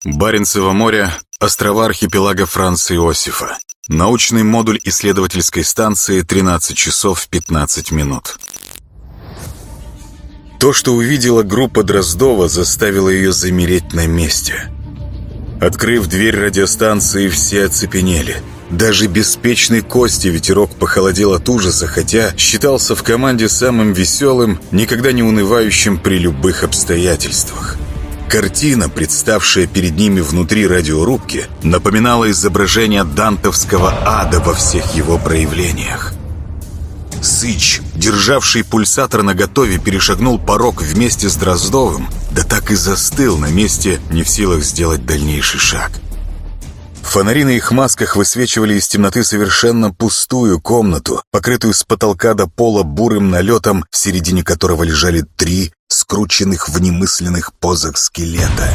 Баренцево море, острова архипелага Франца Иосифа. Научный модуль исследовательской станции, 13 часов 15 минут. То, что увидела группа Дроздова, заставило ее замереть на месте. Открыв дверь радиостанции, все оцепенели. Даже беспечный Костя Ветерок похолодел от ужаса, хотя считался в команде самым веселым, никогда не унывающим при любых обстоятельствах. Картина, представшая перед ними внутри радиорубки, напоминала изображение дантовского ада во всех его проявлениях. Сыч, державший пульсатор наготове, перешагнул порог вместе с Дроздовым, да так и застыл на месте, не в силах сделать дальнейший шаг. Фонари на их масках высвечивали из темноты совершенно пустую комнату, покрытую с потолка до пола бурым налетом, в середине которого лежали 3 скрученных в немысленных позах скелета.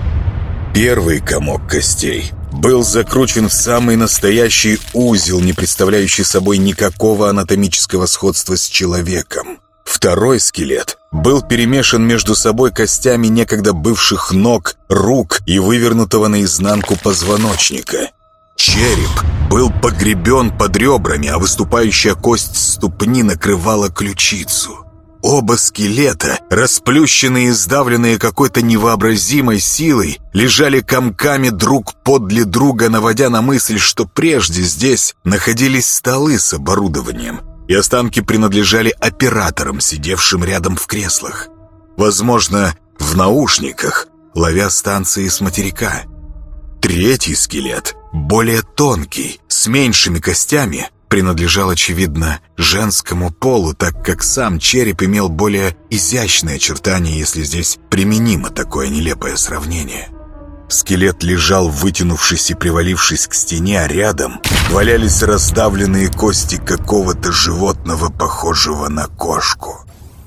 Первый комок костей был закручен в самый настоящий узел, не представляющий собой никакого анатомического сходства с человеком. Второй скелет был перемешан между собой костями некогда бывших ног, рук и вывернутого наизнанку позвоночника. Череп был погребен под ребрами, а выступающая кость ступни накрывала ключицу. Оба скелета, расплющенные и сдавленные какой-то невообразимой силой, лежали комками друг подле друга, наводя на мысль, что прежде здесь находились столы с оборудованием, и останки принадлежали операторам, сидевшим рядом в креслах. Возможно, в наушниках, ловя станции с материка. Третий скелет, более тонкий, с меньшими костями, принадлежал, очевидно, женскому полу, так как сам череп имел более изящные очертания, если здесь применимо такое нелепое сравнение. Скелет лежал, вытянувшись и привалившись к стене, а рядом валялись раздавленные кости какого-то животного, похожего на кошку.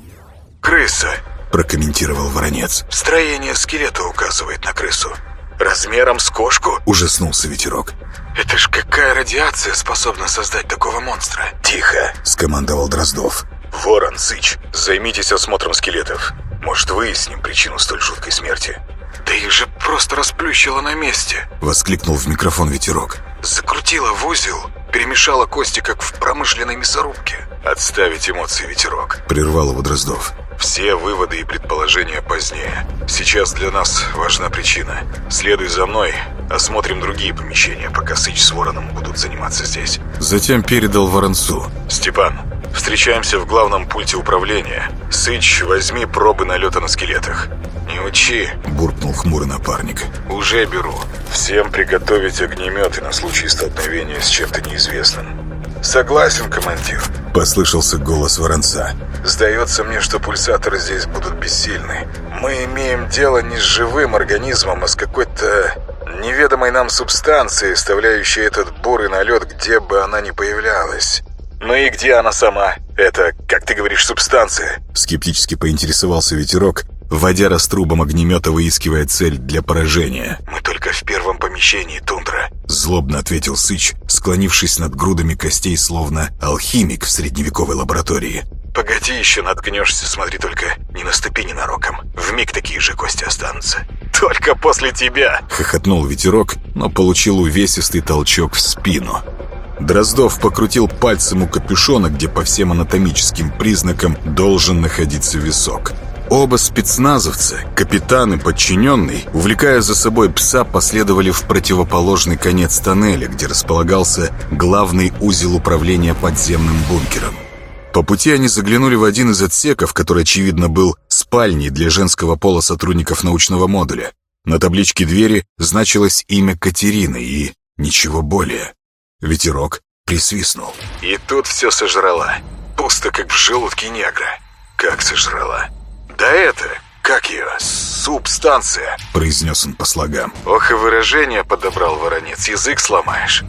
«Крыса», — прокомментировал Воронец. «Строение скелета указывает на крысу. Размером с кошку?» — ужаснулся Ветерок. «Это ж какая радиация способна создать такого монстра?» «Тихо!» — скомандовал Дроздов. «Ворон, Сыч, займитесь осмотром скелетов. Может, выясним причину столь жуткой смерти». «Да их же просто расплющило на месте!» — воскликнул в микрофон Ветерок. «Закрутило в узел, перемешало кости, как в промышленной мясорубке». «Отставить эмоции, Ветерок!» — прервал его Дроздов. «Все выводы и предположения позднее. Сейчас для нас важна причина. Следуй за мной, осмотрим другие помещения, пока Сыч с Вороном будут заниматься здесь». Затем передал Воронцу. «Степан, встречаемся в главном пульте управления. Сыч, возьми пробы налета на скелетах». «Не учи», — буркнул хмурый напарник. «Уже беру. Всем приготовить огнеметы на случай столкновения с чем-то неизвестным». «Согласен, командир», — послышался голос Воронца. «Сдается мне, что пульсаторы здесь будут бессильны. Мы имеем дело не с живым организмом, а с какой-то неведомой нам субстанцией, оставляющей этот бурый налет, где бы она ни появлялась». «Ну и где она сама? Это, как ты говоришь, субстанция?» Скептически поинтересовался Ветерок, водя раструбом огнемета, выискивая цель для поражения. «Мы только в первом помещении, Тундра», — злобно ответил Сыч, склонившись над грудами костей, словно алхимик в средневековой лаборатории. «Погоди, еще наткнешься, смотри только, не наступи ненароком. Вмиг такие же кости останутся. Только после тебя!» — хохотнул Ветерок, но получил увесистый толчок в спину. Дроздов покрутил пальцем у капюшона, где по всем анатомическим признакам должен находиться висок. Оба спецназовца, капитан и подчиненный, увлекая за собой пса, последовали в противоположный конец тоннеля, где располагался главный узел управления подземным бункером. По пути они заглянули в один из отсеков, который, очевидно, был спальней для женского пола сотрудников научного модуля. На табличке двери значилось имя Катерины и ничего более. Ветерок присвистнул. «И тут все сожрала. Пусто, как в желудке негра». «Как сожрала?» «Да это, как ее, субстанция», — произнес он по слогам. «Ох, и выражение подобрал, Воронец, язык сломаешь».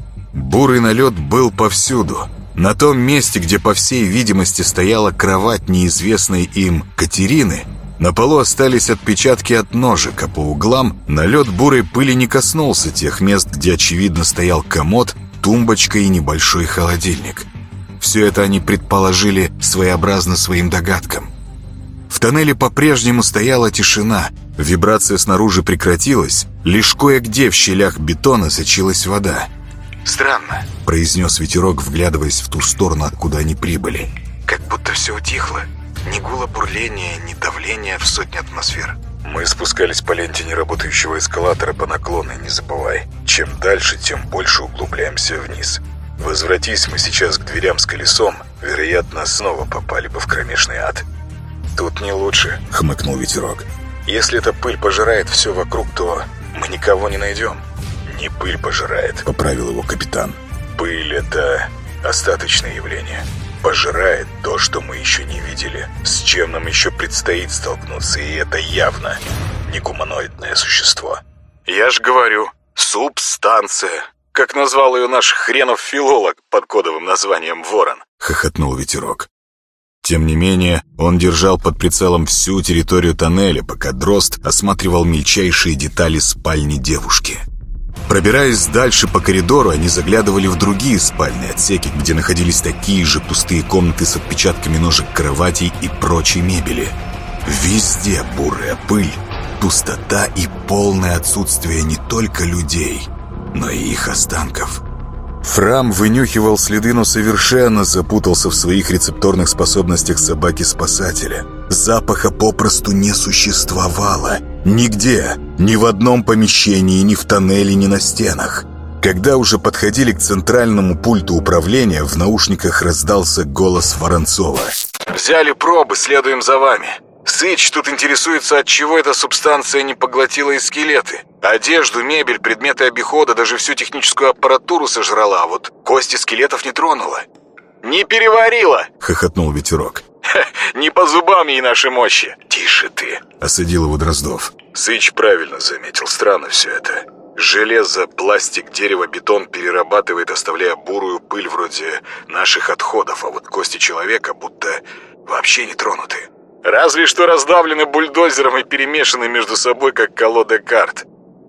Бурый налет был повсюду. На том месте, где, по всей видимости, стояла кровать неизвестной им Катерины, на полу остались отпечатки от ножек, а по углам налет бурой пыли не коснулся тех мест, где, очевидно, стоял комод, тумбочка и небольшой холодильник. Все это они предположили своеобразно своим догадкам. В тоннеле по-прежнему стояла тишина. Вибрация снаружи прекратилась, лишь кое-где в щелях бетона сочилась вода. «Странно», — произнес ветерок, вглядываясь в ту сторону, откуда они прибыли. «Как будто все утихло. Ни гула бурления, ни давления в сотни атмосфер». «Мы спускались по ленте неработающего эскалатора по наклону, не забывай. Чем дальше, тем больше углубляемся вниз. Возвратись мы сейчас к дверям с колесом, вероятно, снова попали бы в кромешный ад». «Тут не лучше», — хмыкнул ветерок. «Если эта пыль пожирает все вокруг, то мы никого не найдем». «Не пыль пожирает», — поправил его капитан. «Пыль — это остаточное явление. Пожирает то, что мы еще не видели, с чем нам еще предстоит столкнуться, и это явно не гуманоидное существо». «Я ж говорю, субстанция, как назвал ее наш хренов филолог под кодовым названием «Ворон», — хохотнул ветерок. Тем не менее, он держал под прицелом всю территорию тоннеля, пока Дрозд осматривал мельчайшие детали спальни девушки. Пробираясь дальше по коридору, они заглядывали в другие спальные отсеки, где находились такие же пустые комнаты с отпечатками ножек кроватей и прочей мебели. Везде бурая пыль, пустота и полное отсутствие не только людей, но и их останков. Фрам вынюхивал следы, но совершенно запутался в своих рецепторных способностях собаки-спасателя. Запаха попросту не существовало. Нигде, ни в одном помещении, ни в тоннеле, ни на стенах. Когда уже подходили к центральному пульту управления, в наушниках раздался голос Воронцова. «Взяли пробы, следуем за вами. Сыч тут интересуется, от чего эта субстанция не поглотила и скелеты. Одежду, мебель, предметы обихода, даже всю техническую аппаратуру сожрала, а вот кости скелетов не тронула». «Не переварила!» — хохотнул ветерок. «Не по зубам ей наши мощи!» «Тише ты!» — осадил его Дроздов. Сыч правильно заметил, странно все это. Железо, пластик, дерево, бетон перерабатывает, оставляя бурую пыль вроде наших отходов, а вот кости человека будто вообще не тронуты. Разве что раздавлены бульдозером и перемешаны между собой, как колода карт.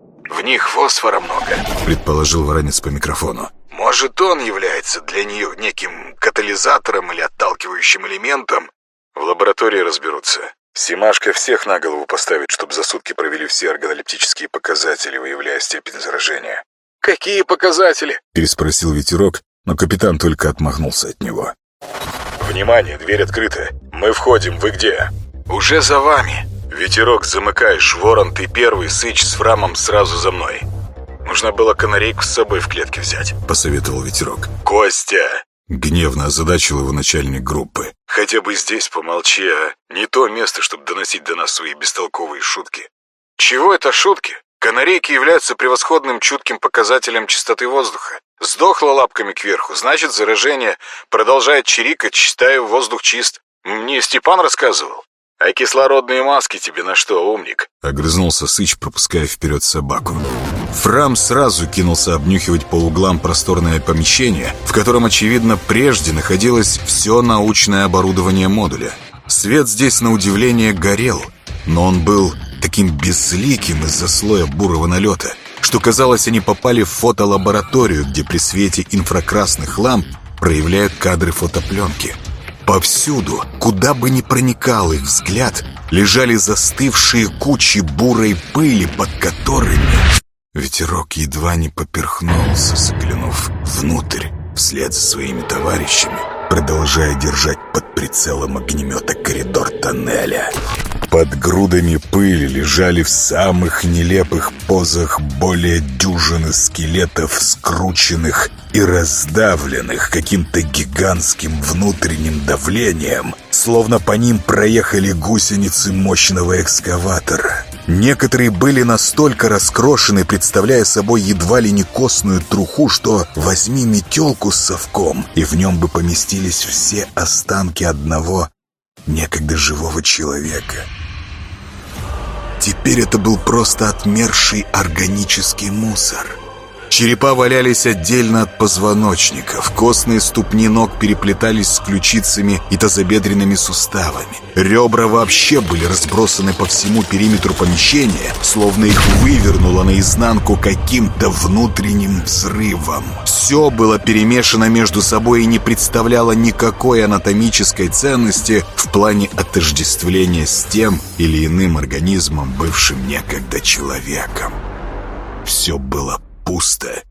В них фосфора много, предположил Воронец по микрофону. Может, он является для нее неким катализатором или отталкивающим элементом? В лаборатории разберутся. Симашка всех на голову поставит, чтобы за сутки провели все органолептические показатели, выявляя степень заражения. «Какие показатели?» — переспросил ветерок, но капитан только отмахнулся от него. «Внимание, дверь открыта. Мы входим. Вы где?» «Уже за вами. Ветерок, замыкаешь. Ворон, ты первый. Сыч с Фрамом сразу за мной. Нужно было канарейку с собой в клетке взять», — посоветовал ветерок. «Костя!» — гневно озадачил его начальник группы. «Хотя бы здесь помолчи, а не то место, чтобы доносить до нас свои бестолковые шутки». «Чего это шутки? Канарейки являются превосходным чутким показателем чистоты воздуха. Сдохла лапками кверху, значит заражение. Продолжает чирикать, считаю, воздух чист. Мне Степан рассказывал. А кислородные маски тебе на что, умник?» — огрызнулся Сыч, пропуская вперед собаку. Фрам сразу кинулся обнюхивать по углам просторное помещение, в котором, очевидно, прежде находилось все научное оборудование модуля. Свет здесь, на удивление, горел, но он был таким безликим из-за слоя бурого налета, что, казалось, они попали в фотолабораторию, где при свете инфракрасных ламп проявляют кадры фотопленки. Повсюду, куда бы ни проникал их взгляд, лежали застывшие кучи бурой пыли, под которыми ветерок едва не поперхнулся, заглянув внутрь вслед за своими товарищами, продолжая держать под прицелом огнемета коридор тоннеля. Под грудами пыли лежали в самых нелепых позах более дюжины скелетов, скрученных и раздавленных каким-то гигантским внутренним давлением, словно по ним проехали гусеницы мощного экскаватора. Некоторые были настолько раскрошены, представляя собой едва ли не костную труху, что возьми метелку с совком, и в нем бы поместились все останки одного некогда живого человека. Теперь это был просто отмерший органический мусор. Черепа валялись отдельно от позвоночников, костные ступни ног переплетались с ключицами и тазобедренными суставами. Ребра вообще были разбросаны по всему периметру помещения, словно их вывернуло наизнанку каким-то внутренним взрывом. Все было перемешано между собой и не представляло никакой анатомической ценности в плане отождествления с тем или иным организмом, бывшим некогда человеком. Все было пусто,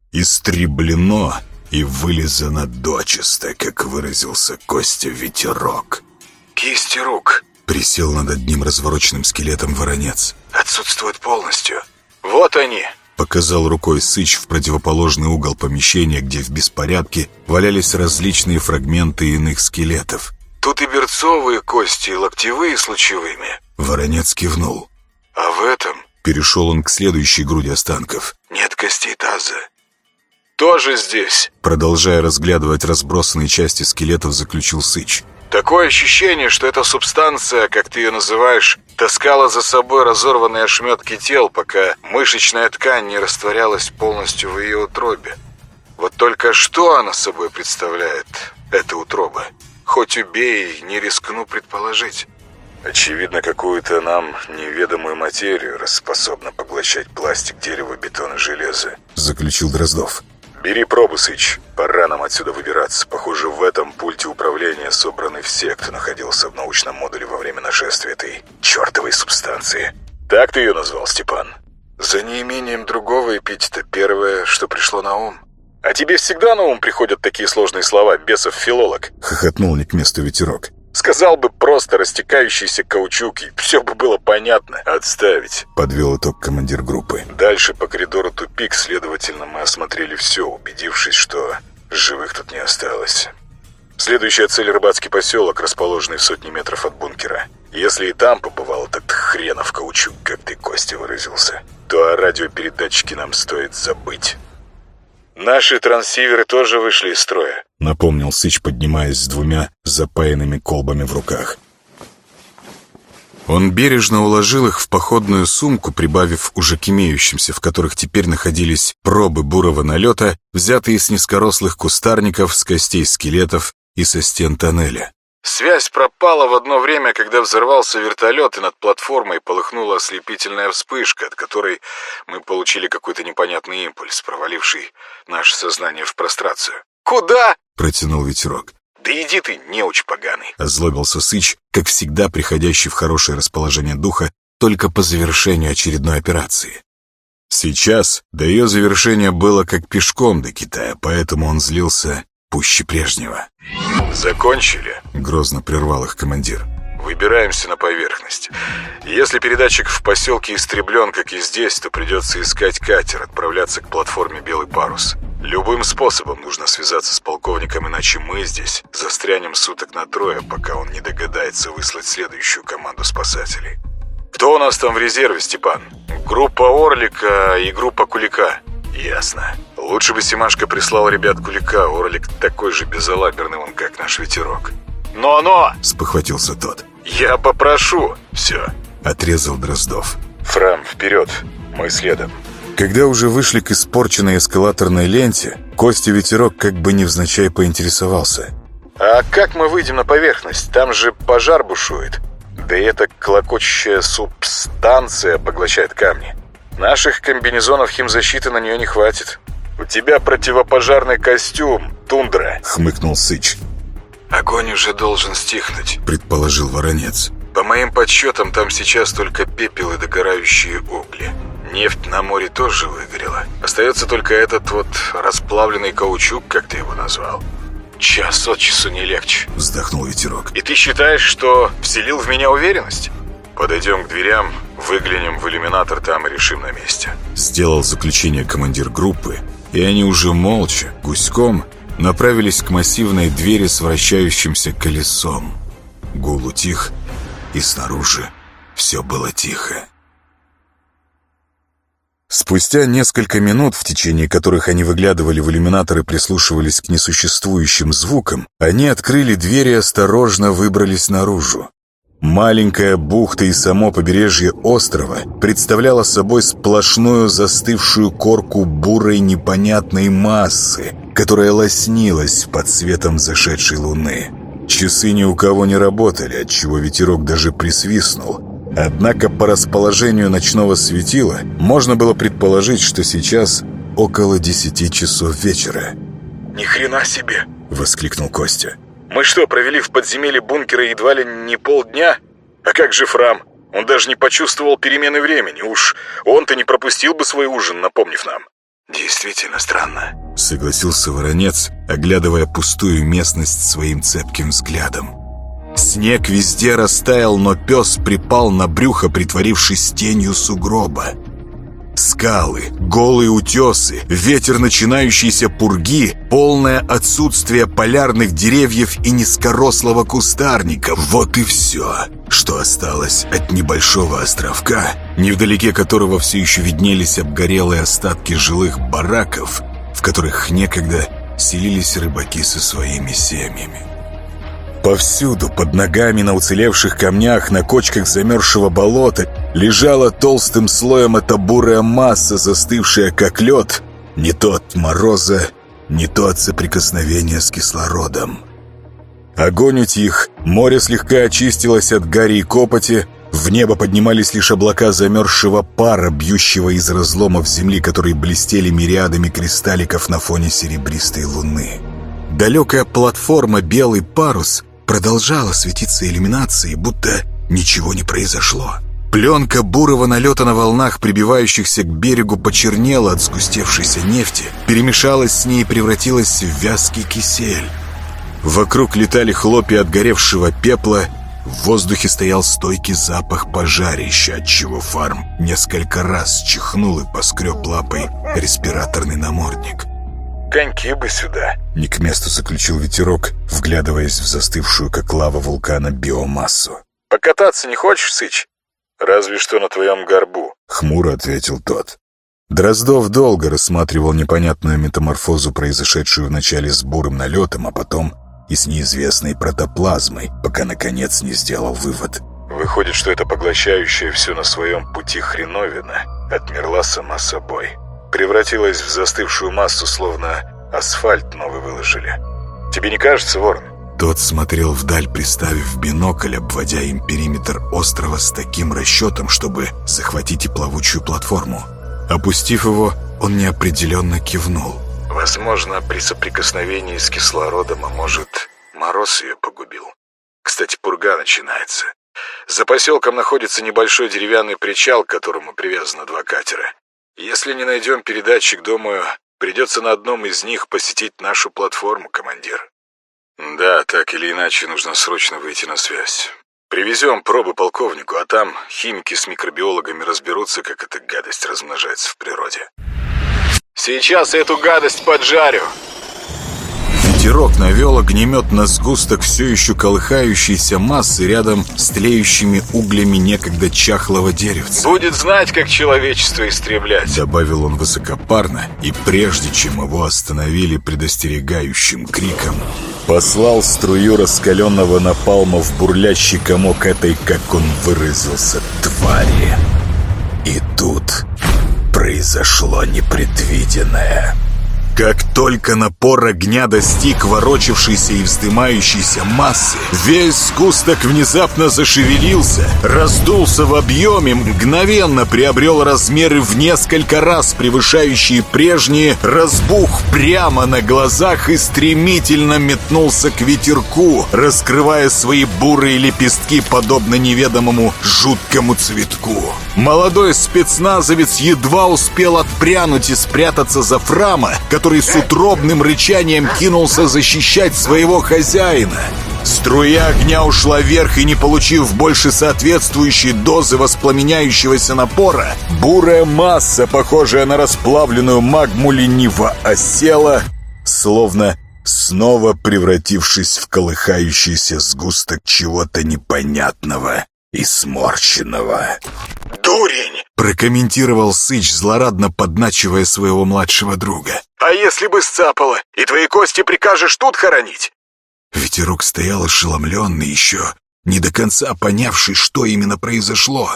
истреблено и вылизано дочисто, как выразился Костя Ветерок. «Кисти рук», — присел над одним развороченным скелетом Воронец. «отсутствуют полностью. Вот они», — показал рукой Сыч в противоположный угол помещения, где в беспорядке валялись различные фрагменты иных скелетов. «Тут и берцовые кости, и локтевые с лучевыми». Воронец кивнул. «А в этом...» — перешел он к следующей груди останков. «Нет костей таза». «Тоже здесь», — продолжая разглядывать разбросанные части скелетов, заключил Сыч. «Такое ощущение, что эта субстанция, как ты ее называешь, таскала за собой разорванные ошметки тел, пока мышечная ткань не растворялась полностью в ее утробе. Вот только что она собой представляет, эта утроба? Хоть убей, не рискну предположить». «Очевидно, какую-то нам неведомую материю, раз способна поглощать пластик, дерево, бетон и железо», — заключил Дроздов. «Бери пробу, Сыч. Пора нам отсюда выбираться. Похоже, в этом пульте управления собраны все, кто находился в научном модуле во время нашествия этой чертовой субстанции. Так ты ее назвал, Степан?» «За неимением другого эпитета первое, что пришло на ум». «А тебе всегда на ум приходят такие сложные слова, бесов филолог?» — хохотнул не к месту Ветерок. «Сказал бы просто растекающийся каучук, и все бы было понятно». «Отставить», — подвел итог командир группы. «Дальше по коридору тупик, следовательно, мы осмотрели все, убедившись, что живых тут не осталось. Следующая цель — рыбацкий поселок, расположенный в сотне метров от бункера. Если и там побывал этот хренов каучук, как ты, Костя, выразился, то о радиопередатчике нам стоит забыть». «Наши трансиверы тоже вышли из строя», — напомнил Сыч, поднимаясь с двумя запаянными колбами в руках. Он бережно уложил их в походную сумку, прибавив уже к имеющимся, в которых теперь находились пробы бурого налета, взятые с низкорослых кустарников, с костей скелетов и со стен тоннеля. «Связь пропала в одно время, когда взорвался вертолет, и над платформой полыхнула ослепительная вспышка, от которой мы получили какой-то непонятный импульс, проваливший наше сознание в прострацию». «Куда?» — протянул Ветерок. «Да иди ты, неуч поганый!» — озлобился Сыч, как всегда приходящий в хорошее расположение духа только по завершению очередной операции. Сейчас до ее завершения было как пешком до Китая, поэтому он злился пуще прежнего. «Закончили?» — грозно прервал их командир. «Выбираемся на поверхность. Если передатчик в поселке истреблен, как и здесь, то придется искать катер, отправляться к платформе «Белый парус». Любым способом нужно связаться с полковником, иначе мы здесь застрянем суток на трое, пока он не догадается выслать следующую команду спасателей. Кто у нас там в резерве, Степан? Группа Орлика и группа Кулика. Ясно. Лучше бы Семашко прислал ребят Кулика. Орлик такой же безалаберный он, как наш Ветерок. Но! Спохватился тот. Я попрошу. Все. Отрезал Дроздов. Фрам, вперед. Мы следом. Когда уже вышли к испорченной эскалаторной ленте, Костя Ветерок как бы невзначай поинтересовался. «А как мы выйдем на поверхность? Там же пожар бушует. Да и эта клокочущая субстанция поглощает камни. Наших комбинезонов химзащиты на нее не хватит. У тебя противопожарный костюм, тундра», — хмыкнул Сыч. «Огонь уже должен стихнуть», — предположил Воронец. «По моим подсчетам, там сейчас только пепел и догорающие угли. Нефть на море тоже выгорела. Остается только этот вот расплавленный каучук, как ты его назвал. Час от часу не легче», — вздохнул Ветерок. «И ты считаешь, что вселил в меня уверенность? Подойдем к дверям, выглянем в иллюминатор, там и решим на месте». Сделал заключение командир группы, и они уже молча, гуськом, направились к массивной двери с вращающимся колесом. Гул утих, и снаружи все было тихо. Спустя несколько минут, в течение которых они выглядывали в иллюминатор и прислушивались к несуществующим звукам, они открыли дверь и осторожно выбрались наружу. Маленькая бухта и само побережье острова представляло собой сплошную застывшую корку бурой непонятной массы, которая лоснилась под светом зашедшей луны. Часы ни у кого не работали, отчего ветерок даже присвистнул. Однако по расположению ночного светила можно было предположить, что сейчас около 10 часов вечера. «Ни хрена себе!» — воскликнул Костя. «Мы что, провели в подземелье бункера едва ли не полдня? А как же Фрам? Он даже не почувствовал перемены времени. Уж он-то не пропустил бы свой ужин, напомнив нам». «Действительно странно», — согласился Воронец, оглядывая пустую местность своим цепким взглядом. Снег везде растаял, но пес припал на брюхо, притворившись тенью сугроба. Скалы, голые утесы, ветер начинающейся пурги, полное отсутствие полярных деревьев и низкорослого кустарника — вот и все, что осталось от небольшого островка, невдалеке которого все еще виднелись обгорелые остатки жилых бараков, в которых некогда селились рыбаки со своими семьями. Повсюду, под ногами, на уцелевших камнях, на кочках замерзшего болота, лежала толстым слоем эта бурая масса, застывшая как лед, не то от мороза, не то от соприкосновения с кислородом. Огонь утих, море слегка очистилось от гари и копоти, в небо поднимались лишь облака замерзшего пара, бьющего из разломов земли, которые блестели мириадами кристалликов на фоне серебристой луны. Далекая платформа «Белый парус» продолжала светиться иллюминацией, будто ничего не произошло. Пленка бурого налета на волнах, прибивающихся к берегу, почернела от сгустевшейся нефти, перемешалась с ней и превратилась в вязкий кисель. Вокруг летали хлопья от горевшего пепла, в воздухе стоял стойкий запах пожарища, отчего Фарм несколько раз чихнул и поскреб лапой респираторный намордник. «Коньки бы сюда», — не к месту заключил ветерок, вглядываясь в застывшую, как лава вулкана, биомассу. «Покататься не хочешь, Сыч?» «Разве что на твоем горбу», — хмуро ответил тот. Дроздов долго рассматривал непонятную метаморфозу, произошедшую вначале с бурым налетом, а потом и с неизвестной протоплазмой, пока, наконец, не сделал вывод. «Выходит, что эта поглощающая все на своем пути хреновина отмерла сама собой. Превратилась в застывшую массу, словно асфальт новый выложили. Тебе не кажется, Ворон?» Тот смотрел вдаль, приставив бинокль, обводя им периметр острова с таким расчетом, чтобы захватить и плавучую платформу. Опустив его, он неопределенно кивнул. «Возможно, при соприкосновении с кислородом, а может, мороз ее погубил. Кстати, пурга начинается. За поселком находится небольшой деревянный причал, к которому привязано 2 катера. Если не найдем передатчик, думаю, придется на одном из них посетить нашу платформу, командир». «Да, так или иначе, нужно срочно выйти на связь. Привезем пробы полковнику, а там химики с микробиологами разберутся, как эта гадость размножается в природе». «Сейчас эту гадость поджарю!» Ветерок навел огнемет на сгусток все еще колыхающейся массы рядом с тлеющими углями некогда чахлого деревца. «Будет знать, как человечество истреблять», — добавил он высокопарно, и прежде чем его остановили предостерегающим криком, послал струю раскаленного напалма в бурлящий комок этой, как он выразился, твари. И тут произошло непредвиденное. Как только напор огня достиг ворочавшейся и вздымающейся массы, весь сгусток внезапно зашевелился, раздулся в объеме, мгновенно приобрел размеры в несколько раз превышающие прежние, разбух прямо на глазах и стремительно метнулся к ветерку, раскрывая свои бурые лепестки, подобно неведомому жуткому цветку. Молодой спецназовец едва успел отпрянуть и спрятаться за Фрама, который с утробным рычанием кинулся защищать своего хозяина. Струя огня ушла вверх, и, не получив больше соответствующей дозы воспламеняющегося напора, бурая масса, похожая на расплавленную магму, лениво осела, словно снова превратившись в колыхающийся сгусток чего-то непонятного и сморщенного. «Дурень!» — прокомментировал Сыч, злорадно подначивая своего младшего друга. «А если бы сцапало, и твои кости прикажешь тут хоронить?» Ветерок стоял ошеломленный, еще не до конца понявший, что именно произошло.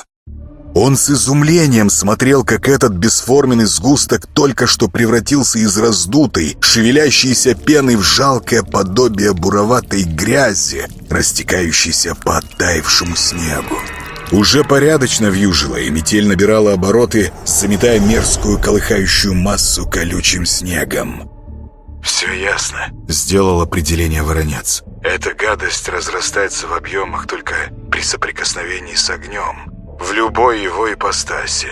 Он с изумлением смотрел, как этот бесформенный сгусток только что превратился из раздутой, шевелящейся пены в жалкое подобие буроватой грязи, растекающейся по оттаившему снегу. Уже порядочно вьюжило, и метель набирала обороты, заметая мерзкую колыхающую массу колючим снегом. «Все ясно», — сделал определение Воронец. «Эта гадость разрастается в объемах только при соприкосновении с огнем, в любой его ипостаси».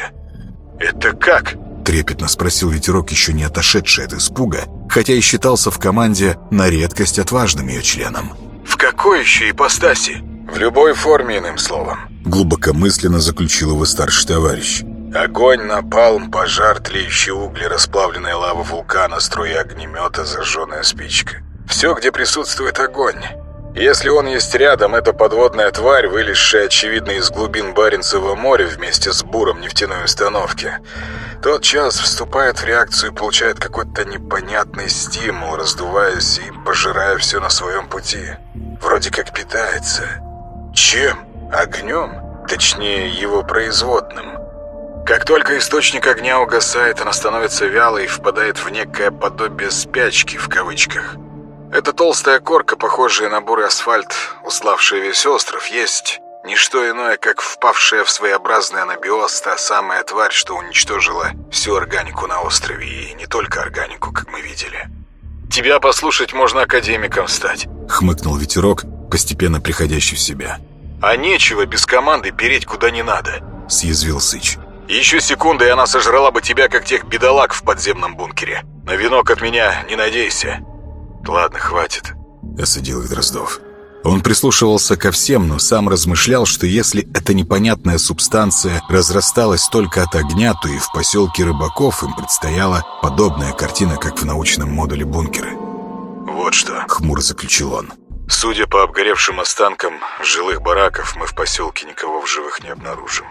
«Это как?» — трепетно спросил Ветерок, еще не отошедший от испуга, хотя и считался в команде на редкость отважным ее членом. «В какой еще ипостаси?» «В любой форме, иным словом», — глубокомысленно заключил его старший товарищ. «Огонь, напалм, пожар, тлеющие угли, расплавленная лава вулкана, струя огнемета, зажженная спичка. Все, где присутствует огонь. Если он есть рядом, это подводная тварь, вылезшая, очевидно, из глубин Баренцева моря вместе с буром нефтяной установки. Тотчас вступает в реакцию и получает какой-то непонятный стимул, раздуваясь и пожирая все на своем пути. Вроде как питается. Чем? Огнем? Точнее, его производным. Как только источник огня угасает, она становится вялой и впадает в некое подобие «спячки» в кавычках. Эта толстая корка, похожая на бурый асфальт, уславшая весь остров, есть не что иное, как впавшая в своеобразный анабиоз та самая тварь, что уничтожила всю органику на острове, и не только органику, как мы видели. «Тебя послушать, можно академиком стать», — хмыкнул Ветерок, постепенно приходящий в себя. «А нечего без команды переть куда не надо», — съязвил Сыч. «Еще секунды, и она сожрала бы тебя, как тех бедолаг в подземном бункере. На венок от меня не надейся». «Ладно, хватит», — осадил их Дроздов. Он прислушивался ко всем, но сам размышлял, что если эта непонятная субстанция разрасталась только от огня, то и в поселке Рыбаков им предстояла подобная картина, как в научном модуле бункера. «Вот что», — хмуро заключил он. «Судя по обгоревшим останкам жилых бараков, мы в поселке никого в живых не обнаружим.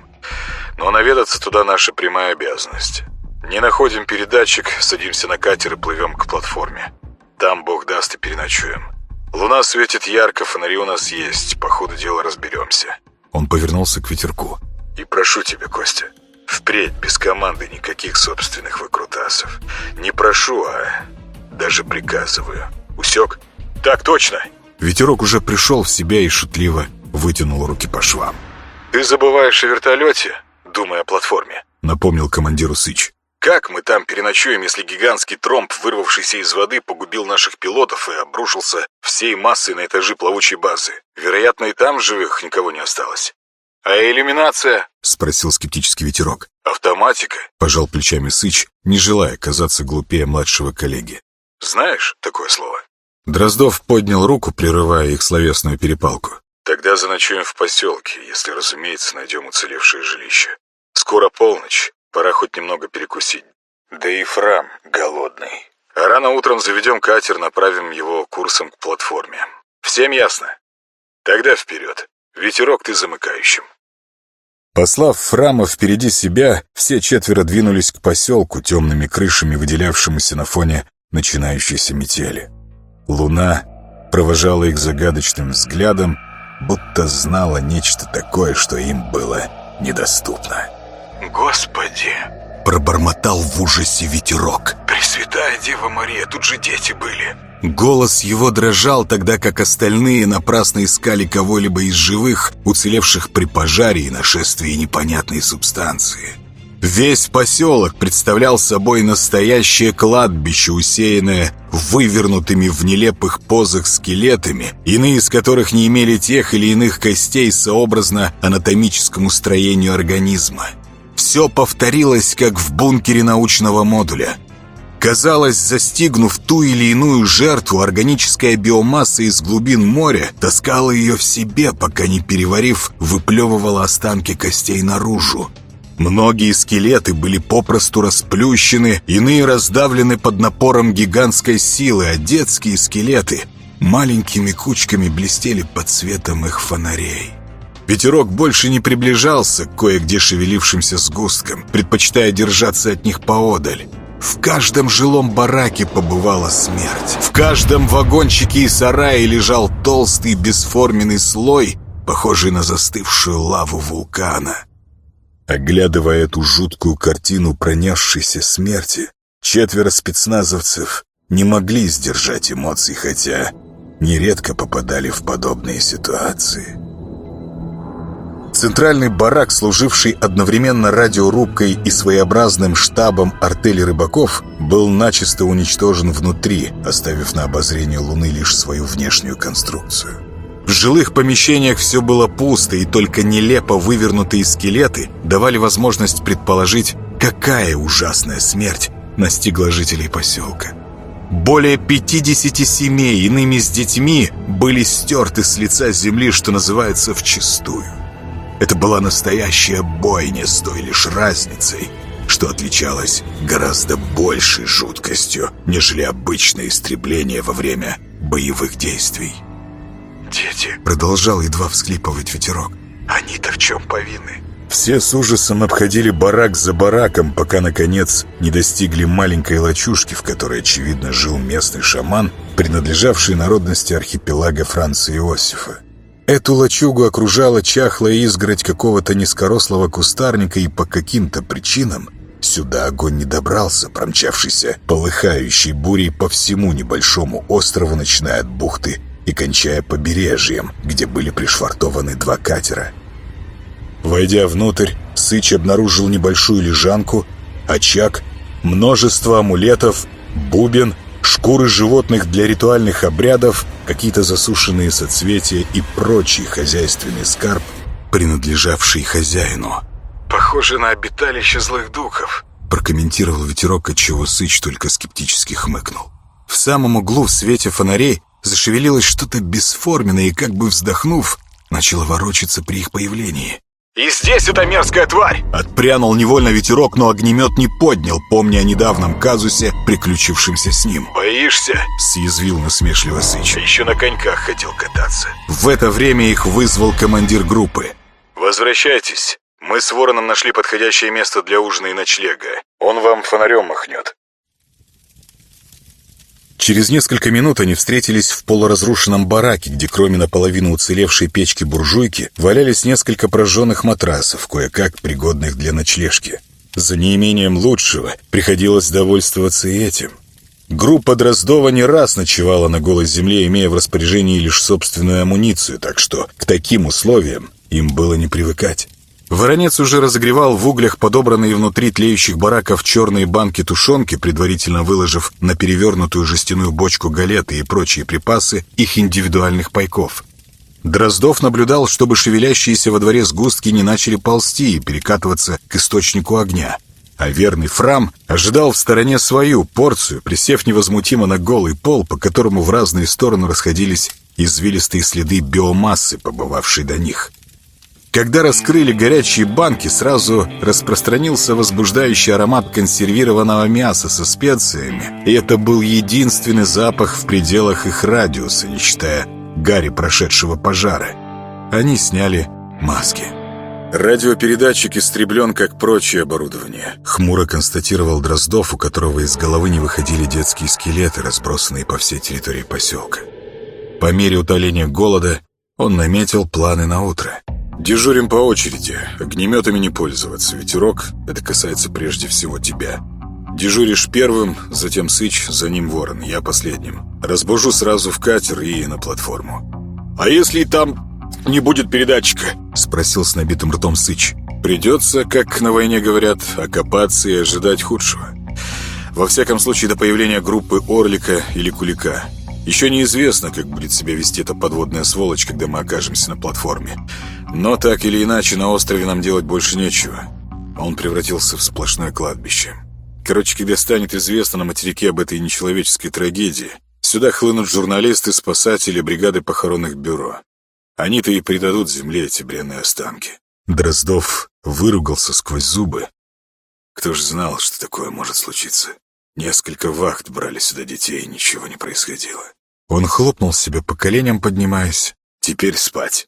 Но наведаться туда наша прямая обязанность. Не находим передатчик, садимся на катер и плывем к платформе. Там, бог даст, и переночуем. Луна светит ярко, фонари у нас есть. По ходу дела разберемся». Он повернулся к Ветерку. «И прошу тебя, Костя, впредь без команды никаких собственных выкрутасов. Не прошу, а даже приказываю. Усек?» «Так точно!» Ветерок уже пришел в себя и шутливо вытянул руки по швам. «Ты забываешь о вертолете, думая о платформе», — напомнил командиру Сыч. «Как мы там переночуем, если гигантский тромб, вырвавшийся из воды, погубил наших пилотов и обрушился всей массой на этажи плавучей базы? Вероятно, и там живых никого не осталось. А иллюминация?» — спросил скептический Ветерок. «Автоматика?» — пожал плечами Сыч, не желая казаться глупее младшего коллеги. «Знаешь такое слово?» Дроздов поднял руку, прерывая их словесную перепалку. «Тогда заночуем в поселке, если, разумеется, найдем уцелевшее жилище. Скоро полночь. Пора хоть немного перекусить. Да и Фрам голодный. А рано утром заведем катер, направим его курсом к платформе. Всем ясно? Тогда вперед. Ветерок, ты замыкающим». Послав Фрама впереди себя, все четверо двинулись к поселку, темными крышами выделявшемуся на фоне начинающейся метели. Луна провожала их загадочным взглядом, будто знала нечто такое, что им было недоступно. «Господи!» — пробормотал в ужасе Ветерок. «Пресвятая Дева Мария, тут же дети были!» Голос его дрожал, тогда как остальные напрасно искали кого-либо из живых, уцелевших при пожаре и нашествии непонятной субстанции. Весь поселок представлял собой настоящее кладбище, усеянное вывернутыми в нелепых позах скелетами, иные из которых не имели тех или иных костей сообразно анатомическому строению организма. Все повторилось, как в бункере научного модуля. Казалось, застигнув ту или иную жертву, органическая биомасса из глубин моря таскала ее в себе, пока не переварив, выплевывала останки костей наружу. Многие скелеты были попросту расплющены, иные раздавлены под напором гигантской силы, а детские скелеты маленькими кучками блестели под светом их фонарей. Ветерок больше не приближался к кое-где шевелившимся сгусткам, предпочитая держаться от них поодаль. В каждом жилом бараке побывала смерть. В каждом вагончике и сарае лежал толстый бесформенный слой, похожий на застывшую лаву вулкана. Оглядывая эту жуткую картину пронесшейся смерти, 4 спецназовцев не могли сдержать эмоций, хотя нередко попадали в подобные ситуации. Центральный барак, служивший одновременно радиорубкой и своеобразным штабом артели рыбаков, был начисто уничтожен внутри, оставив на обозрение Луны лишь свою внешнюю конструкцию. В жилых помещениях все было пусто, и только нелепо вывернутые скелеты давали возможность предположить, какая ужасная смерть настигла жителей поселка. Более 50 семей, иными с детьми, были стерты с лица земли, что называется, вчистую. Это была настоящая бойня с той лишь разницей, что отличалось гораздо большей жуткостью, нежели обычное истребление во время боевых действий. «Дети», — продолжал едва всхлипывать ветерок, — «они-то в чем повинны?» Все с ужасом обходили барак за бараком, пока, наконец, не достигли маленькой лачушки, в которой, очевидно, жил местный шаман, принадлежавший народности архипелага Франца Иосифа. Эту лачугу окружала чахлая изгородь какого-то низкорослого кустарника, и по каким-то причинам сюда огонь не добрался, промчавшийся полыхающей бурей по всему небольшому острову, начиная от бухты и кончая побережьем, где были пришвартованы 2 катера. Войдя внутрь, Сыч обнаружил небольшую лежанку, очаг, множество амулетов, бубен, шкуры животных для ритуальных обрядов, какие-то засушенные соцветия и прочий хозяйственный скарб, принадлежавший хозяину. «Похоже на обиталище злых духов», — прокомментировал ветерок, отчего Сыч только скептически хмыкнул. В самом углу в свете фонарей зашевелилось что-то бесформенное и, как бы вздохнув, начало ворочаться при их появлении. «И здесь эта мерзкая тварь!» Отпрянул невольно ветерок, но огнемет не поднял, помня о недавнем казусе, приключившемся с ним. «Боишься?» — съязвил насмешливо Сыч. «Еще на коньках хотел кататься». В это время их вызвал командир группы. «Возвращайтесь. Мы с Вороном нашли подходящее место для ужина и ночлега. Он вам фонарем махнет». Через несколько минут они встретились в полуразрушенном бараке, где кроме наполовину уцелевшей печки-буржуйки валялись несколько прожженных матрасов, кое-как пригодных для ночлежки. За неимением лучшего приходилось довольствоваться и этим. Группа Дроздова не раз ночевала на голой земле, имея в распоряжении лишь собственную амуницию, так что к таким условиям им было не привыкать. Воронец уже разогревал в углях подобранные внутри тлеющих бараков черные банки тушенки, предварительно выложив на перевернутую жестяную бочку галеты и прочие припасы их индивидуальных пайков. Дроздов наблюдал, чтобы шевелящиеся во дворе сгустки не начали ползти и перекатываться к источнику огня. А верный Фрам ожидал в стороне свою порцию, присев невозмутимо на голый пол, по которому в разные стороны расходились извилистые следы биомассы, побывавшей до них. Когда раскрыли горячие банки, сразу распространился возбуждающий аромат консервированного мяса со специями, и это был единственный запах в пределах их радиуса, не считая гари прошедшего пожара. Они сняли маски. «Радиопередатчик истреблен, как прочее оборудование», — хмуро констатировал Дроздов, у которого из головы не выходили детские скелеты, разбросанные по всей территории поселка. По мере утоления голода он наметил планы на утро. «Дежурим по очереди, огнеметами не пользоваться. Ветерок, это касается прежде всего тебя. Дежуришь первым, затем Сыч, за ним Ворон, я последним. Разбужу сразу в катер и на платформу». «А если там не будет передатчика?» — спросил с набитым ртом Сыч. «Придется, как на войне говорят, окопаться и ожидать худшего. Во всяком случае, до появления группы Орлика или Кулика. Еще неизвестно, как будет себя вести эта подводная сволочь, когда мы окажемся на платформе. Но так или иначе, на острове нам делать больше нечего. Он превратился в сплошное кладбище. Короче, когда станет известно на материке об этой нечеловеческой трагедии, сюда хлынут журналисты, спасатели, бригады похоронных бюро. Они-то и придадут земле эти бренные останки». Дроздов выругался сквозь зубы. Кто ж знал, что такое может случиться? Несколько вахт брали сюда детей, и ничего не происходило. Он хлопнул себя по коленям, поднимаясь. «Теперь спать».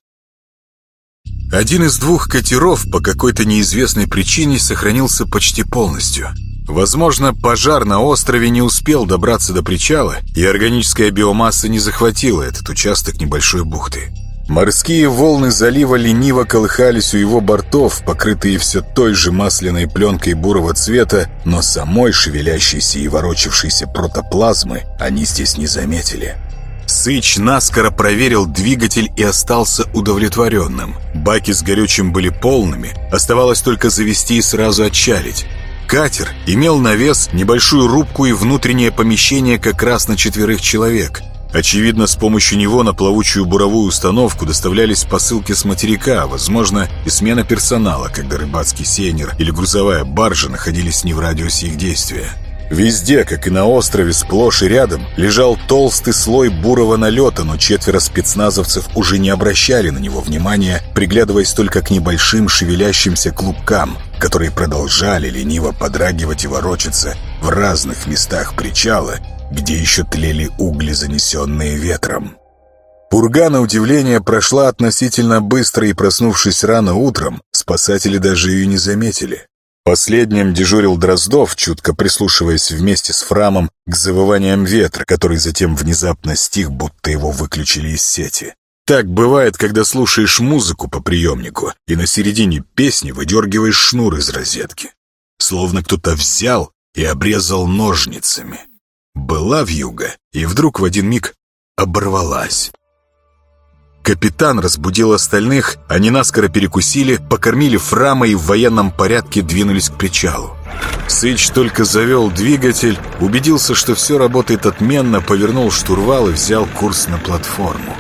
Один из 2 катеров по какой-то неизвестной причине сохранился почти полностью. Возможно, пожар на острове не успел добраться до причала, и органическая биомасса не захватила этот участок небольшой бухты. Морские волны залива лениво колыхались у его бортов, покрытые все той же масляной пленкой бурого цвета, но самой шевелящейся и ворочавшейся протоплазмы они здесь не заметили. Сыч наскоро проверил двигатель и остался удовлетворенным. Баки с горючим были полными, оставалось только завести и сразу отчалить. Катер имел навес, небольшую рубку и внутреннее помещение как раз на 4 человек. Очевидно, с помощью него на плавучую буровую установку доставлялись посылки с материка, а, возможно, и смена персонала, когда рыбацкий сейнер или грузовая баржа находились не в радиусе их действия. Везде, как и на острове, сплошь и рядом, лежал толстый слой бурого налета, но 4 спецназовцев уже не обращали на него внимания, приглядываясь только к небольшим шевелящимся клубкам, которые продолжали лениво подрагивать и ворочаться в разных местах причала, где еще тлели угли, занесенные ветром. Пурга, на удивление, прошла относительно быстро, и, проснувшись рано утром, спасатели даже ее не заметили. Последним дежурил Дроздов, чутко прислушиваясь вместе с Фрамом к завываниям ветра, который затем внезапно стих, будто его выключили из сети. Так бывает, когда слушаешь музыку по приемнику и на середине песни выдергиваешь шнур из розетки. Словно кто-то взял и обрезал ножницами. Была вьюга, и вдруг в один миг оборвалась. Капитан разбудил остальных, они наскоро перекусили, покормили Фрама и в военном порядке двинулись к причалу. Сыч только завел двигатель, убедился, что все работает отменно, повернул штурвал и взял курс на платформу.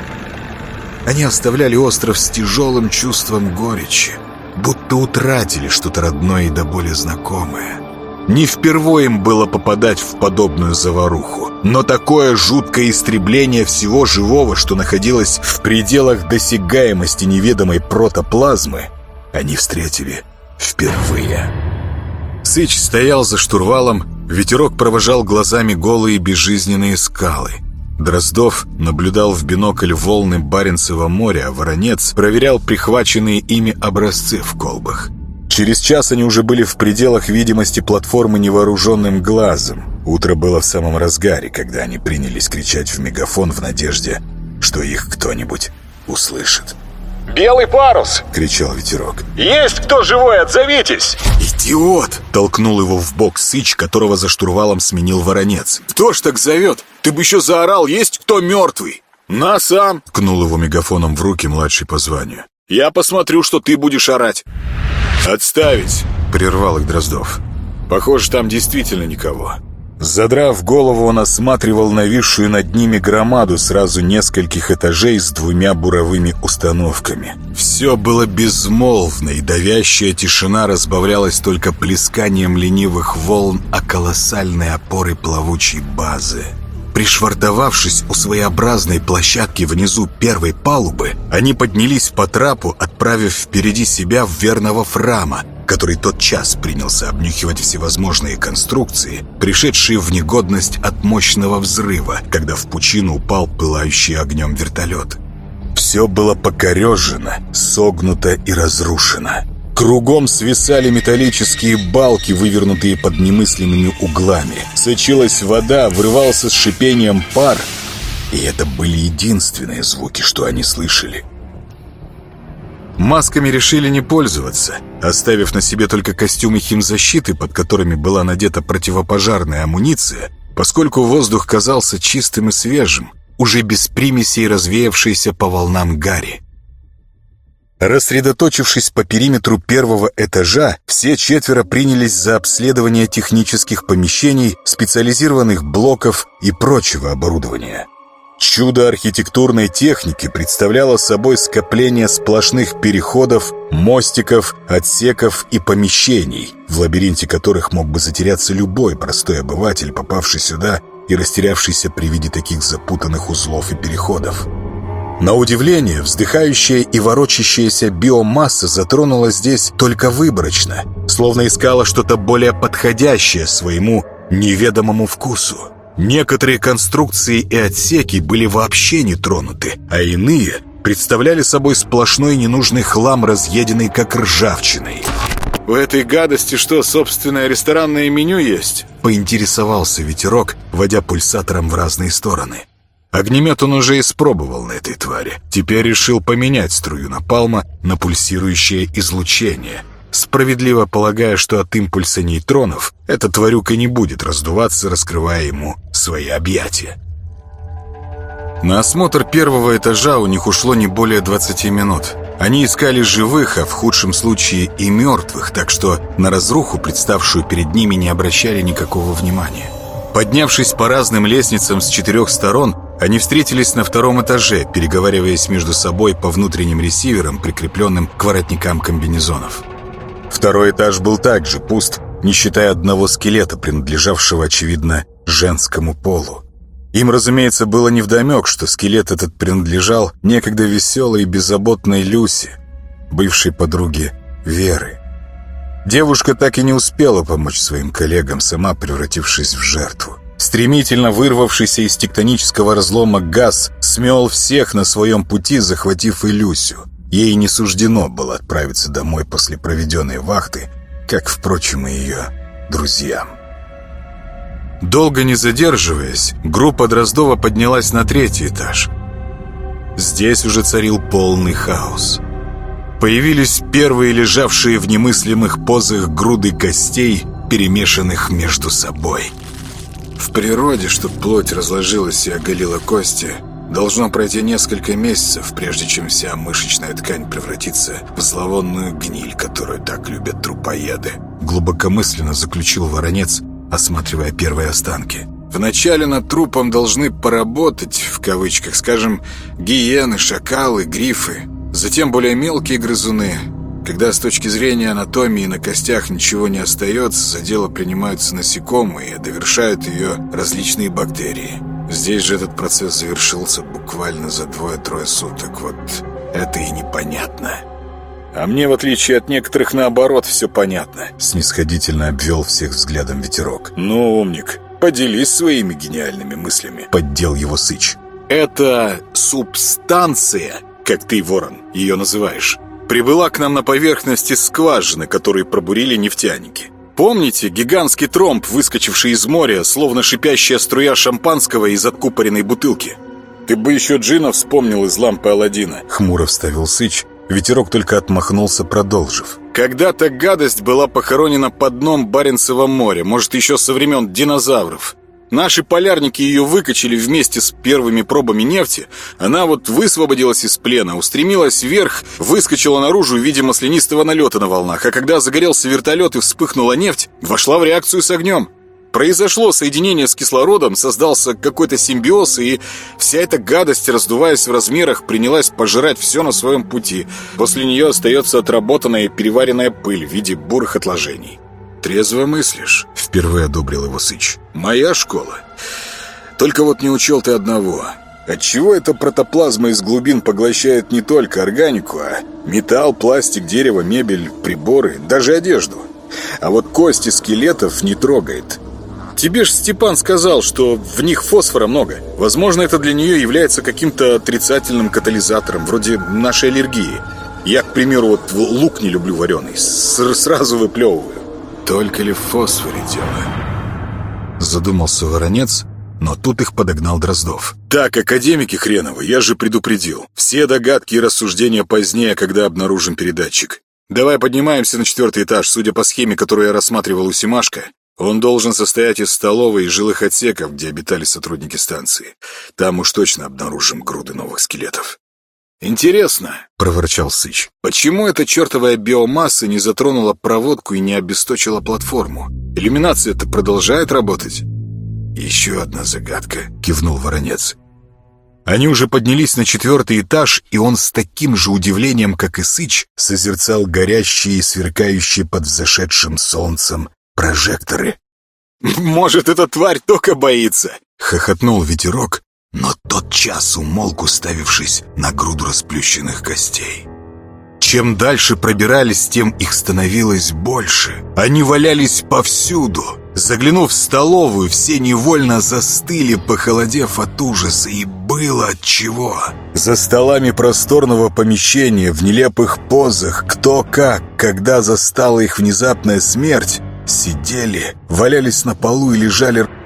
Они оставляли остров с тяжелым чувством горечи, будто утратили что-то родное и до боли знакомое. Не впервые им было попадать в подобную заваруху, но такое жуткое истребление всего живого, что находилось в пределах досягаемости неведомой протоплазмы, они встретили впервые. Сыч стоял за штурвалом, ветерок провожал глазами голые безжизненные скалы. Дроздов наблюдал в бинокль волны Баренцева моря, а Воронец проверял прихваченные ими образцы в колбах. Через час они уже были в пределах видимости платформы невооруженным глазом. Утро было в самом разгаре, когда они принялись кричать в мегафон в надежде, что их кто-нибудь услышит. «Белый парус!» — кричал ветерок. «Есть кто живой? Отзовитесь!» «Идиот!» — толкнул его в бок Сыч, которого за штурвалом сменил Воронец. «Кто ж так зовет? Ты бы еще заорал, есть кто мертвый!» «На сам!» — ткнул его мегафоном в руки младший по званию. «Я посмотрю, что ты будешь орать!» «Отставить!» — прервал их Дроздов. «Похоже, там действительно никого». Задрав голову, он осматривал нависшую над ними громаду сразу нескольких этажей с 2 буровыми установками. Все было безмолвно, и давящая тишина разбавлялась только плесканием ленивых волн о колоссальной опоры плавучей базы. Пришвартовавшись у своеобразной площадки внизу первой палубы, они поднялись по трапу, отправив впереди себя верного Фрама, который тотчас принялся обнюхивать всевозможные конструкции, пришедшие в негодность от мощного взрыва, когда в пучину упал пылающий огнем вертолет. Все было покорежено, согнуто и разрушено. Кругом свисали металлические балки, вывернутые под немыслимыми углами. Сочилась вода, вырывался с шипением пар. И это были единственные звуки, что они слышали. Масками решили не пользоваться, оставив на себе только костюмы химзащиты, под которыми была надета противопожарная амуниция, поскольку воздух казался чистым и свежим, уже без примесей развеявшейся по волнам гари. Рассредоточившись по периметру первого этажа, все 4 принялись за обследование технических помещений, специализированных блоков и прочего оборудования. Чудо архитектурной техники представляло собой скопление сплошных переходов, мостиков, отсеков и помещений, в лабиринте которых мог бы затеряться любой простой обыватель, попавший сюда и растерявшийся при виде таких запутанных узлов и переходов. На удивление, вздыхающая и ворочащаяся биомасса затронула здесь только выборочно, словно искала что-то более подходящее своему неведомому вкусу. Некоторые конструкции и отсеки были вообще не тронуты, а иные представляли собой сплошной ненужный хлам, разъеденный как ржавчиной. «У этой гадости что, собственное ресторанное меню есть?» — поинтересовался ветерок, водя пульсатором в разные стороны. Огнемет он уже испробовал на этой твари. Теперь решил поменять струю напалма на пульсирующее излучение, справедливо полагая, что от импульса нейтронов эта тварюка не будет раздуваться, раскрывая ему свои объятия. На осмотр первого этажа у них ушло не более 20 минут. Они искали живых, а в худшем случае и мертвых, так что на разруху, представшую перед ними, не обращали никакого внимания. Поднявшись по разным лестницам с 4 сторон, они встретились на 2-м этаже, переговариваясь между собой по внутренним ресиверам, прикрепленным к воротникам комбинезонов. 2-й этаж был также пуст, не считая одного скелета, принадлежавшего, очевидно, женскому полу. Им, разумеется, было невдомек, что скелет этот принадлежал некогда веселой и беззаботной Люси, бывшей подруге Веры. Девушка так и не успела помочь своим коллегам, сама превратившись в жертву. Стремительно вырвавшийся из тектонического разлома газ смел всех на своем пути, захватив и Люсю. Ей не суждено было отправиться домой после проведенной вахты, как, впрочем, и ее друзьям. Долго не задерживаясь, группа Дроздова поднялась на 3-й этаж. Здесь уже царил полный хаос. Появились первые лежавшие в немыслимых позах груды костей, перемешанных между собой. В природе, чтобы плоть разложилась и оголила кости, должно пройти несколько месяцев, прежде чем вся мышечная ткань превратится в зловонную гниль, которую так любят трупоеды. Глубокомысленно заключил Воронец, осматривая первые останки. Вначале над трупом должны поработать, в кавычках, скажем, гиены, шакалы, грифы. Затем более мелкие грызуны. Когда с точки зрения анатомии на костях ничего не остается, за дело принимаются насекомые, довершают ее различные бактерии. Здесь же этот процесс завершился буквально за 2-3 суток. Вот это и непонятно. А мне, в отличие от некоторых, наоборот, все понятно. Снисходительно обвел всех взглядом Ветерок. Ну, умник, поделись своими гениальными мыслями. Поддел его Сыч. Эта субстанция, как ты, Ворон, ее называешь, прибыла к нам на поверхности скважины, которые пробурили нефтяники. Помните гигантский тромб, выскочивший из моря, словно шипящая струя шампанского из откупоренной бутылки? Ты бы еще джина вспомнил из лампы Аладдина. Хмуро вставил Сыч. Ветерок только отмахнулся, продолжив. Когда-то гадость была похоронена под дном Баренцева моря, может, еще со времен динозавров. Наши полярники ее выкачали вместе с первыми пробами нефти. Она вот высвободилась из плена, устремилась вверх, выскочила наружу в виде маслянистого налета на волнах. А когда загорелся вертолет и вспыхнула нефть, вошла в реакцию с огнем. Произошло соединение с кислородом, создался какой-то симбиоз, и вся эта гадость, раздуваясь в размерах, принялась пожирать все на своем пути. После нее остается отработанная и переваренная пыль в виде бурых отложений. «Трезво мыслишь», — впервые одобрил его Сыч. «Моя школа. Только вот не учел ты одного. Отчего эта протоплазма из глубин поглощает не только органику, а металл, пластик, дерево, мебель, приборы, даже одежду. А вот кости скелетов не трогает. Тебе ж Степан сказал, что в них фосфора много. Возможно, это для нее является каким-то отрицательным катализатором, вроде нашей аллергии. Я, к примеру, вот лук не люблю вареный, сразу выплевываю». «Только ли в фосфоре дело?» Задумался Воронец, но тут их подогнал Дроздов. «Так, академики хреновы, я же предупредил. Все догадки и рассуждения позднее, когда обнаружим передатчик. Давай поднимаемся на 4-й этаж. Судя по схеме, которую я рассматривал у Семашко, он должен состоять из столовой и жилых отсеков, где обитали сотрудники станции. Там уж точно обнаружим груды новых скелетов». «Интересно», — проворчал Сыч, «почему эта чертовая биомасса не затронула проводку и не обесточила платформу? Иллюминация-то продолжает работать?» «Еще одна загадка», — кивнул Воронец. Они уже поднялись на 4-й этаж, и он с таким же удивлением, как и Сыч, созерцал горящие и сверкающие под взошедшим солнцем прожекторы. «Может, эта тварь только боится?» — хохотнул Ветерок, но тотчас умолк, уставившись на груду расплющенных костей. Чем дальше пробирались, тем их становилось больше. Они валялись повсюду. Заглянув в столовую, все невольно застыли, похолодев от ужаса, и было отчего. За столами просторного помещения, в нелепых позах, кто как, когда застала их внезапная смерть, сидели, валялись на полу и лежали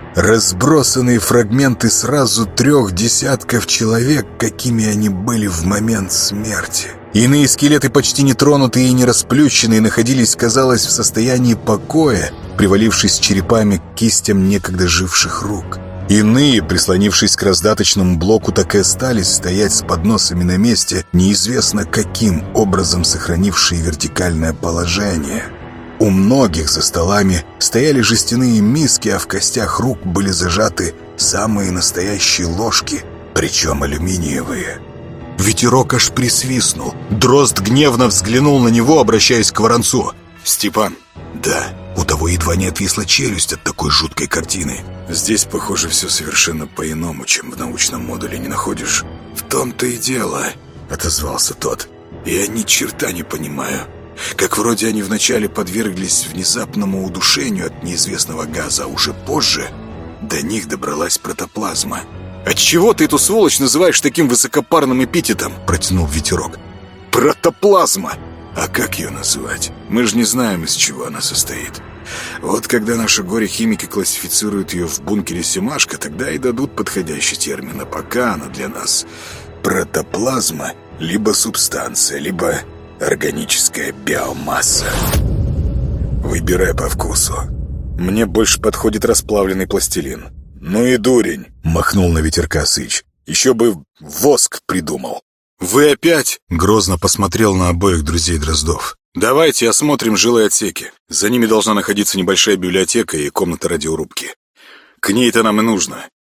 разбросанные фрагменты сразу 3 десятков человек, какими они были в момент смерти. Иные скелеты, почти нетронутые и не расплющенные, находились, казалось, в состоянии покоя, привалившись черепами к кистям некогда живших рук. Иные, прислонившись к раздаточному блоку, так и остались стоять с подносами на месте, неизвестно каким образом сохранившие вертикальное положение. У многих за столами стояли жестяные миски, а в костях рук были зажаты самые настоящие ложки, причем алюминиевые. Ветерок аж присвистнул. Дрозд гневно взглянул на него, обращаясь к Воронцу. «Степан». «Да». У того едва не отвисла челюсть от такой жуткой картины. «Здесь, похоже, все совершенно по-иному, чем в научном модуле, не находишь?» «В том-то и дело», — отозвался тот. «Я ни черта не понимаю. Как вроде они вначале подверглись внезапному удушению от неизвестного газа, а уже позже до них добралась протоплазма». «Отчего ты эту сволочь называешь таким высокопарным эпитетом?» — протянул Ветерок. «Протоплазма!» «А как ее называть? Мы же не знаем, из чего она состоит. Вот когда наши горе-химики классифицируют ее в бункере «Семашко», тогда и дадут подходящий термин. А пока она для нас протоплазма, либо субстанция, либо органическая биомасса. Выбирай по вкусу». «Мне больше подходит расплавленный пластилин». «Ну и дурень», — махнул на Ветерка Сыч. «Еще бы воск придумал». «Вы опять?» — грозно посмотрел на обоих друзей Дроздов. «Давайте осмотрим жилые отсеки. За ними должна находиться небольшая библиотека и комната радиорубки. К ней-то нам и нужно».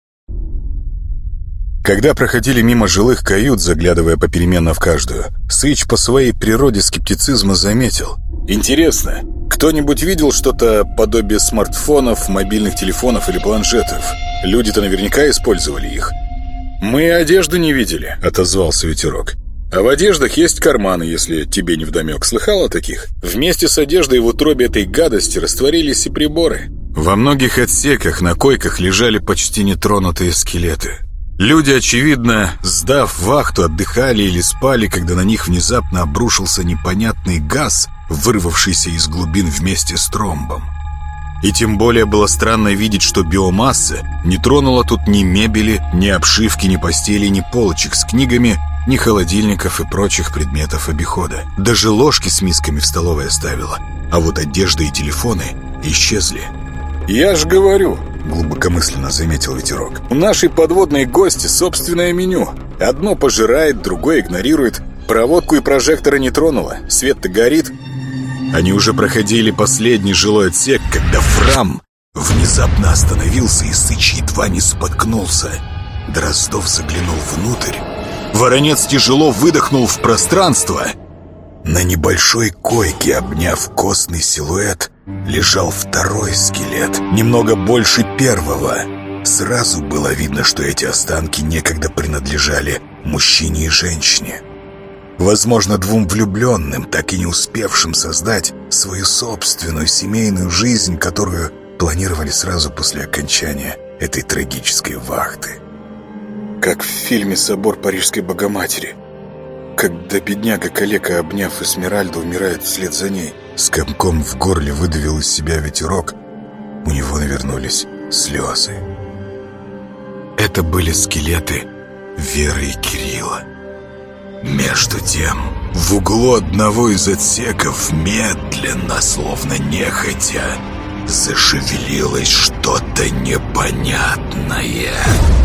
Когда проходили мимо жилых кают, заглядывая попеременно в каждую, Сыч по своей природе скептицизма заметил. «Интересно, кто-нибудь видел что-то подобие смартфонов, мобильных телефонов или планшетов? Люди-то наверняка использовали их». «Мы одежду не видели», — отозвался Ветерок. «А в одеждах есть карманы, если тебе невдомек. Слыхал о таких? Вместе с одеждой в утробе этой гадости растворились и приборы». Во многих отсеках на койках лежали почти нетронутые скелеты. Люди, очевидно, сдав вахту, отдыхали или спали, когда на них внезапно обрушился непонятный газ, вырвавшийся из глубин вместе с тромбом. И тем более было странно видеть, что биомасса не тронула тут ни мебели, ни обшивки, ни постели, ни полочек с книгами, ни холодильников и прочих предметов обихода. Даже ложки с мисками в столовой оставила, а вот одежда и телефоны исчезли. «Я ж говорю», — глубокомысленно заметил Ветерок, «у нашей подводной гости собственное меню. Одно пожирает, другое игнорирует. Проводку и прожекторы не тронула, свет-то горит». Они уже проходили последний жилой отсек, когда Фрам внезапно остановился, и Сыч едва не споткнулся. Дроздов заглянул внутрь. Воронец тяжело выдохнул в пространство. На небольшой койке, обняв костный силуэт, лежал второй скелет, немного больше первого. Сразу было видно, что эти останки некогда принадлежали мужчине и женщине. Возможно, двум влюбленным, так и не успевшим создать свою собственную семейную жизнь, которую планировали сразу после окончания этой трагической вахты. Как в фильме «Собор Парижской Богоматери», когда бедняга-калека, обняв Эсмеральду, умирает вслед за ней. С комком в горле выдавил из себя Ветерок. У него навернулись слезы. Это были скелеты Веры и Кирилла. Между тем, в углу одного из отсеков медленно, словно нехотя, зашевелилось что-то непонятное.